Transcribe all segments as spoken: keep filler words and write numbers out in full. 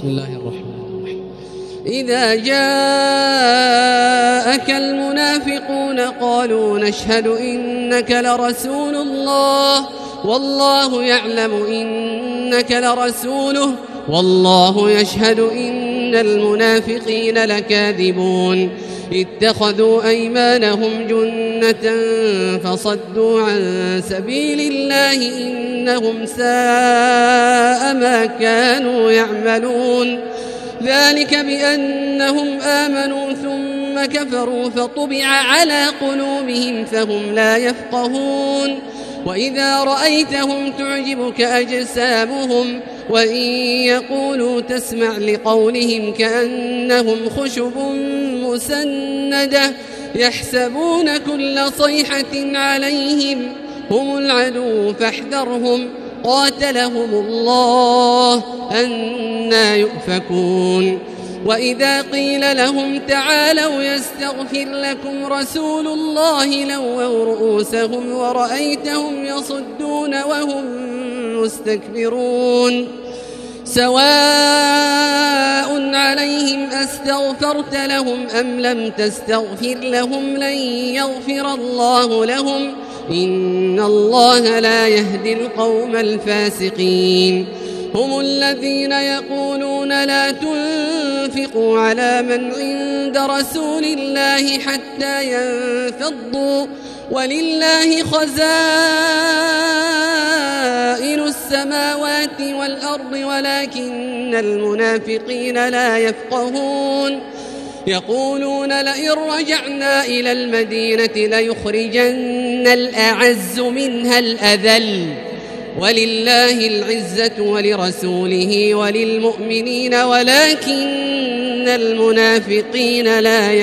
بسم الله الرحمن الرحيم. إذا جاءك المنافقون قالوا نشهد إنك لرسول الله والله يعلم إنك لرسوله والله يشهد إن المنافقين لكاذبون اتخذوا أيمانهم جنة فصدوا عن سبيل الله إنهم ساء ما كانوا يعملون ذلك بأنهم آمنوا ثم كفروا فطبع على قلوبهم فهم لا يفقهون وإذا رأيتهم تعجبك أجسامهم وإن يقولوا تسمع لقولهم كأنهم خشب مسندة يحسبون كل صيحة عليهم هم العدو فاحذرهم قاتلهم الله أنى يؤفكون وإذا قيل لهم تعالوا يستغفر لكم رسول الله لووا رؤوسهم ورأيتهم يصدون وهم مستكبرون سواء عليهم أستغفرت لهم أم لم تستغفر لهم لن يغفر الله لهم إن الله لا يهدي القوم الفاسقين هم الذين يقولون لا تنفقوا على من عند رسول الله حتى ينفضوا ولله خزائن السماوات والأرض ولكن المنافقين لا يفقهون يقولون لئن رجعنا إلى المدينة ليخرجن الأعز منها الأذل ولله العزة ولرسوله وللمؤمنين ولكن المنافقين لا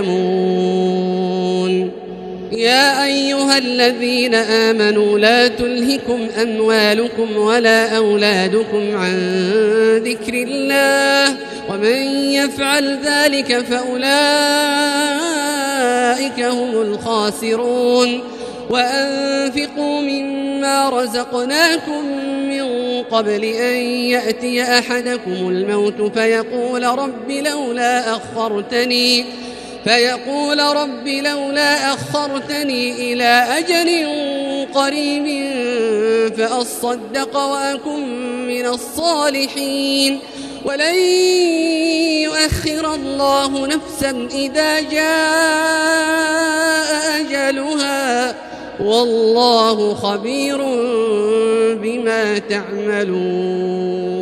يعلمون يا أيها الذين آمنوا لا تلهكم أموالكم ولا أولادكم عن ذكر الله ومن يفعل ذلك فأولئك هم الخاسرون وأنفقوا مما رزقناكم من قبل أن يأتي أحدكم الموت فيقول رب لولا أخرتني فيقول رب لولا أخرتني إلى أجل قريب فأصدق وأكن من الصالحين ولن يؤخر الله نفسا إذا جاء أجلها والله خبير بما تعملون.